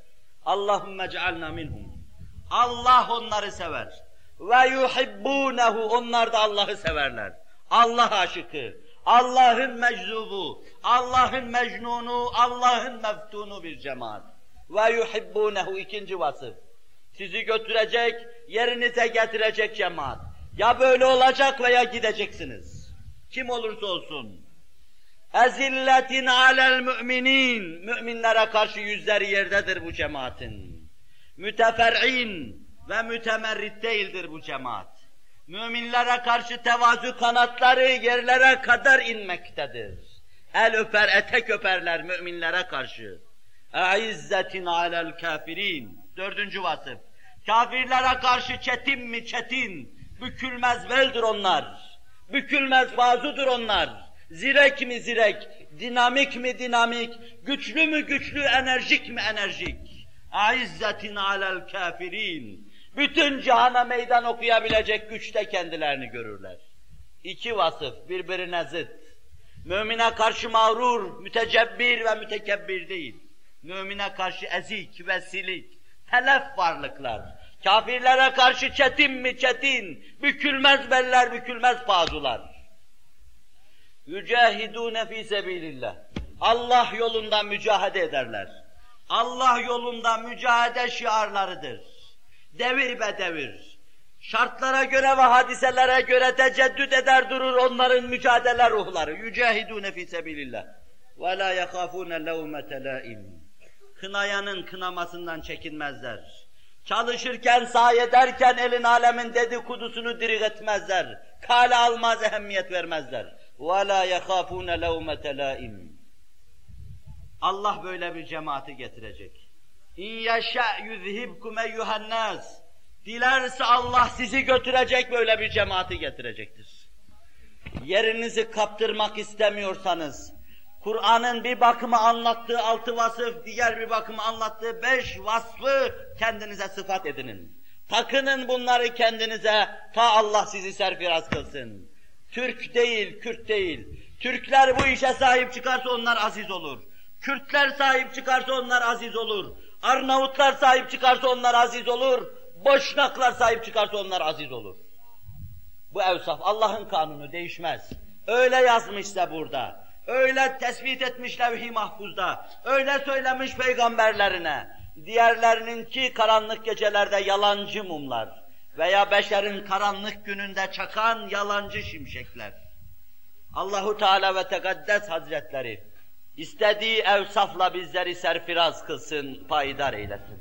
Allahümme cealna minhum. Allah onları sever. Ve yuhibbunehu, onlar da Allah'ı severler. Allah aşıkı, Allah'ın meczubu, Allah'ın mecnunu, Allah'ın meftunu bir cemaat. Ve yuhibbunehu, ikinci vasıf. Sizi götürecek, yerinize getirecek cemaat. Ya böyle olacak veya gideceksiniz. Kim olursa olsun. Ezilletin alel müminin, müminlere karşı yüzleri yerdedir bu cemaatin. Mütefer'in ve mütemerrit değildir bu cemaat. Müminlere karşı tevazu kanatları yerlere kadar inmektedir. El öper, etek öperler müminlere karşı. E'izzetin alel kafirin. Dördüncü vasıf. Kafirlere karşı çetin mi çetin, bükülmez beldir onlar. Bükülmez bazudur onlar. Zirek mi zirek, dinamik mi dinamik, güçlü mü güçlü, enerjik mi enerjik. E'izzetin alel kafirin. Bütün cihana meydan okuyabilecek güçte kendilerini görürler. İki vasıf birbirine zıt. Mümine karşı mağrur, mütecebbir ve mütekebbir değil. Mümine karşı ezik ve silik, telef varlıklar. Kafirlere karşı çetin mi çetin, bükülmez beller, bükülmez bazular. Yücahidûne fî sebîlillah. Allah yolunda mücahede ederler. Allah yolunda mücahede şiarlarıdır. Devir be devir. Şartlara göre ve hadiselere göre teceddüt eder durur onların mücadele ruhları. Yücahidûne fî sebîlillah. Ve lâ yekâfûne levmete lâim. Kınayanın kınamasından çekinmezler. Çalışırken, sahi ederken elin alemin dedikodusunu diri etmezler. Kale almaz, ehemmiyet vermezler. وَلَا يَخَافُونَ لَوْمَةَ لَائِمٍ. Allah böyle bir cemaati getirecek. اِنْ يَشَأْ يُذْهِبْكُمْ اَيُّهَا النَّاسِ. Dilerse Allah sizi götürecek, böyle bir cemaati getirecektir. Yerinizi kaptırmak istemiyorsanız, Kur'an'ın bir bakıma anlattığı altı vasıf, diğer bir bakıma anlattığı beş vasfı kendinize sıfat edinin. Takının bunları kendinize, ta Allah sizi serfiraz kılsın. Türk değil, Kürt değil. Türkler bu işe sahip çıkarsa onlar aziz olur. Kürtler sahip çıkarsa onlar aziz olur. Arnavutlar sahip çıkarsa onlar aziz olur. Boşnaklar sahip çıkarsa onlar aziz olur. Bu evsaf Allah'ın kanunu değişmez. Öyle yazmışsa burada. Öyle tespit etmiş levh-i mahfuzda, öyle söylemiş peygamberlerine, diğerlerininki karanlık gecelerde yalancı mumlar veya beşerin karanlık gününde çakan yalancı şimşekler. Allahu Teala ve Tekaddes Hazretleri istediği evsafla bizleri serfiraz kılsın, payidar eylesin.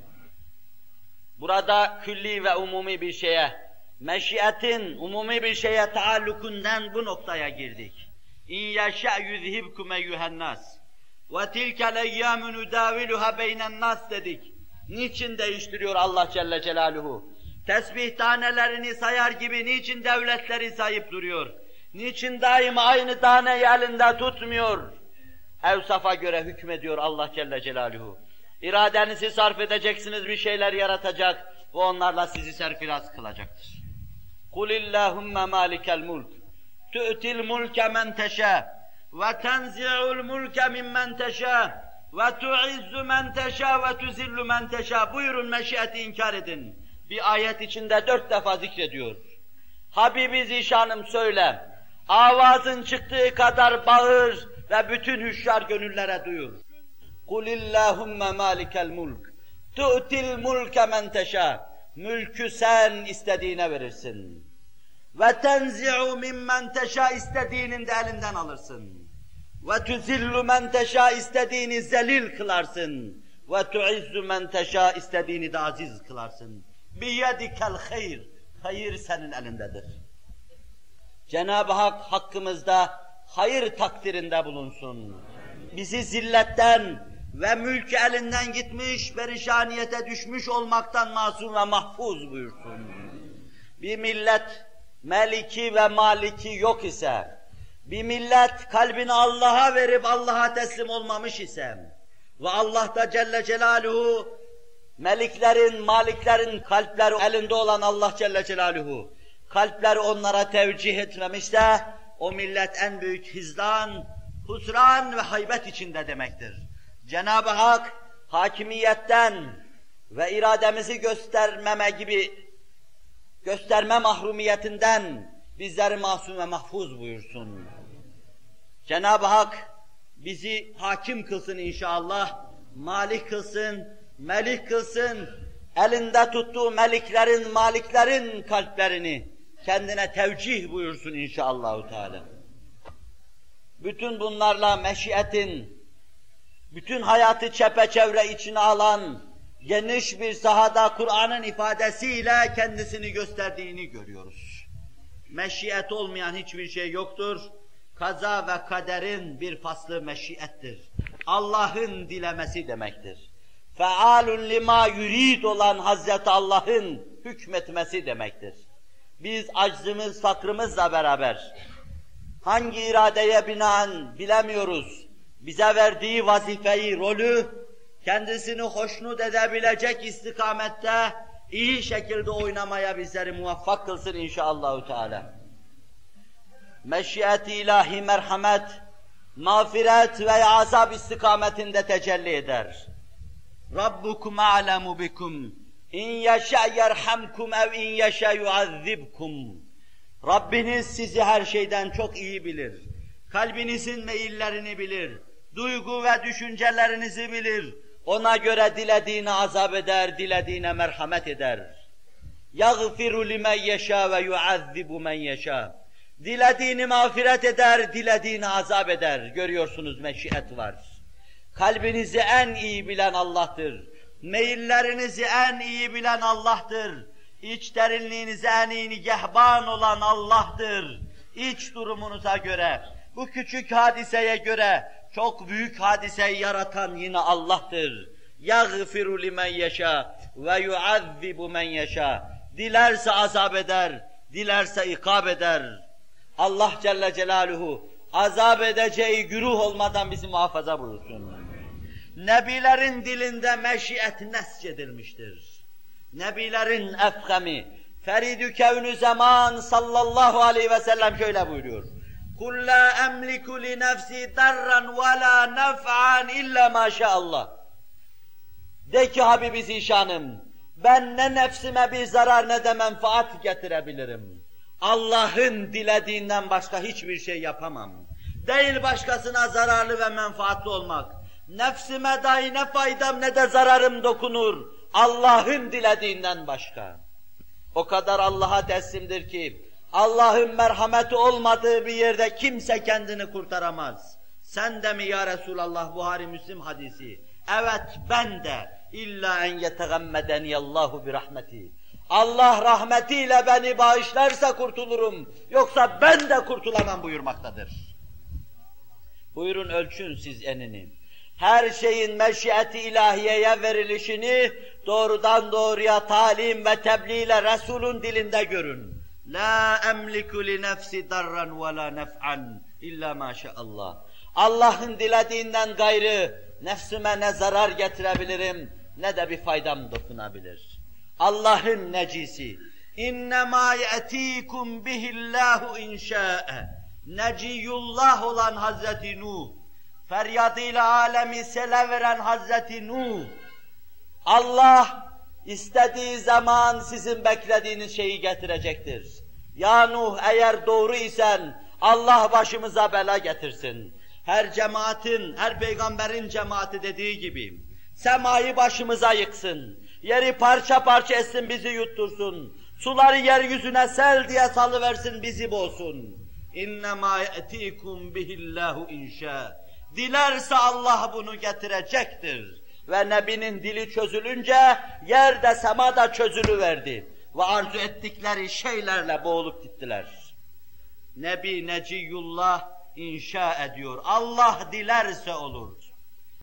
Burada külli ve umumi bir şeye, meşiyetin umumi bir şeye taallukundan bu noktaya girdik. İn yeşâ yüzhibkum eyyuhennâs ve tilkel eyyâmü nudâviluha beynennâs dedik. Niçin değiştiriyor Allah Celle Celaluhu? Tesbih tanelerini sayar gibi niçin devletleri sayıp duruyor? Niçin daima aynı taneyi elinde tutmuyor? Evsafa göre hükmediyor Allah Celle Celaluhu. İradenizi sarf edeceksiniz, bir şeyler yaratacak ve onlarla sizi serfiraz kılacaktır. قُلِ اللّٰهُمَّ مَالِكَ الْمُلْكِ تُؤْتِي الْمُلْكَ مَنْ تَشَاءُ وَتَنْزِعُ الْمُلْكَ مِمَّنْ تَشَاءُ وَتُعِزُّ مَنْ تَشَاءُ وَتُذِلُّ مَنْ تَشَاءُ. Buyurun, meşiyeti inkar edin. Bir ayet içinde dört defa zikrediyor. Habibi Zişanım söyle, avazın çıktığı kadar bağır ve bütün hüşyar gönüllere duyur. قُلِ اللّٰهُمَّ مَالِكَ الْمُلْكِ تُؤْتِي الْمُلْكَ مَنْ تَشَاءُ. Mülkü sen istediğine verirsin. Ve tenzi'u mimmen teşâ, istediğinin de elinden alırsın. Ve tuzillu men teşâ, istediğini zelil kılarsın. Ve tuizzu men teşâ, istediğini de aziz kılarsın. Biyedikel hayr, hayır senin elindedir. Cenab-ı Hak hakkımızda hayır takdirinde bulunsun. Bizi zilletten ve mülk elinden gitmiş, perişaniyete düşmüş olmaktan masum ve mahfuz buyursun. Bir millet meliki ve maliki yok ise, bir millet kalbini Allah'a verip Allah'a teslim olmamış ise ve Allah da Celle Celaluhu meliklerin, maliklerin kalpleri elinde olan Allah Celle Celaluhu kalpleri onlara tevcih etmemişse o millet en büyük hizdan, husran ve haybet içinde demektir. Cenab-ı Hak hakimiyetten, ve irademizi göstermeme gibi gösterme mahrumiyetinden bizleri masum ve mahfuz buyursun. Cenab-ı Hak bizi hakim kılsın inşallah, malik kılsın, melik kılsın, elinde tuttuğu meliklerin, maliklerin kalplerini kendine tevcih buyursun inşallah Teala. Bütün bunlarla meşiyetin, bütün hayatı çepeçevre içine alan, geniş bir sahada Kur'an'ın ifadesiyle kendisini gösterdiğini görüyoruz. Meşiyet olmayan hiçbir şey yoktur. Kaza ve kaderin bir faslı meşiyettir. Allah'ın dilemesi demektir. Fealun lima yurid olan Hazreti Allah'ın hükmetmesi demektir. Biz aczımız, fakrımızla beraber hangi iradeye binaen bilemiyoruz, bize verdiği vazifeyi, rolü kendisini hoşnut edebilecek istikamette iyi şekilde oynamaya bizleri muvaffak kılsın inşallah Teala. Meşiyet-i ilahi merhamet, mağfiret ve azab istikametinde tecelli eder. Rabbukum a'lemu bikum in yasha yerhamkum ev in yasha yuazzibkum. Rabbiniz sizi her şeyden çok iyi bilir. Kalbinizin meyillerini bilir. Duygu ve düşüncelerinizi bilir. Ona göre dilediğine azap eder, dilediğine merhamet eder. يَغْفِرُ لِمَنْ يَشَاءُ وَيُعَذِّبُ مَنْ يَشَاءُ. Dilediğini mağfiret eder, dilediğini azap eder. Görüyorsunuz meşiyet var. Kalbinizi en iyi bilen Allah'tır. Meyillerinizi en iyi bilen Allah'tır. İç derinliğinize en iyi nigehban olan Allah'tır. İç durumunuza göre, bu küçük hadiseye göre çok büyük hadiseyi yaratan yine Allah'tır. يَغْفِرُ لِمَنْ يَشَاءُ وَيُعَذِّبُ مَنْ يَشَاءُ. Dilerse azap eder, dilerse ikab eder. Allah Celle Celaluhu azap edeceği güruh olmadan bizi muhafaza buyursun. Nebilerin dilinde meşiyet nescedilmiştir. Nebilerin efhemi, Feridü Kevnü Zaman sallallahu aleyhi ve sellem şöyle buyuruyor. قُلْ لَا أَمْلِكُ لِنَفْسِي دَرًّا وَلَا نَفْعًا إِلَّا مَا شَاءَ اللّٰهِ. De ki Habibi Zişanım, ben ne nefsime bir zarar ne de menfaat getirebilirim. Allah'ın dilediğinden başka hiçbir şey yapamam. Değil başkasına zararlı ve menfaatli olmak. Nefsime dahi ne faydam ne de zararım dokunur. Allah'ın dilediğinden başka. O kadar Allah'a teslimdir ki, Allah'ın merhameti olmadığı bir yerde kimse kendini kurtaramaz. Sen de mi ya Resulallah, Buhari Müslim hadisi? Evet ben de. İlla en yetegemmedeniallahu bi rahmeti. Allah rahmetiyle beni bağışlarsa kurtulurum. Yoksa ben de kurtulamam buyurmaktadır. Buyurun ölçün siz enini. Her şeyin meşiyeti ilahiyeye verilişini doğrudan doğruya talim ve tebliğ ile Resul'ün dilinde görün. La emliku li nefsi darran ve la nef'an illa ma şa'allah. Allah'ın dilediğinden gayrı nefsime ne zarar getirebilirim ne de bir faydam dokunabilir. Allah'ın necisi. İnnemâ ye'tîkum bihillâhu inşâ'e. Neciyullah olan Hazreti Nuh, feryadıyla alemi sele veren Hazreti Nuh, Allah istediği zaman sizin beklediğiniz şeyi getirecektir. Ya Nuh, eğer doğru isen Allah başımıza bela getirsin. Her cemaatin, her peygamberin cemaati dediği gibi, semayı başımıza yıksın, yeri parça parça etsin bizi yuttursun, suları yeryüzüne sel diye salıversin bizi boğsun. İnnemâ ye'tîkum bihillâhu inşâ. Dilerse Allah bunu getirecektir. Ve Nebinin dili çözülünce yer de sema da çözülüverdi. Ve arzu ettikleri şeylerle boğulup gittiler. Nebi Neciyullah inşa ediyor. Allah dilerse olur.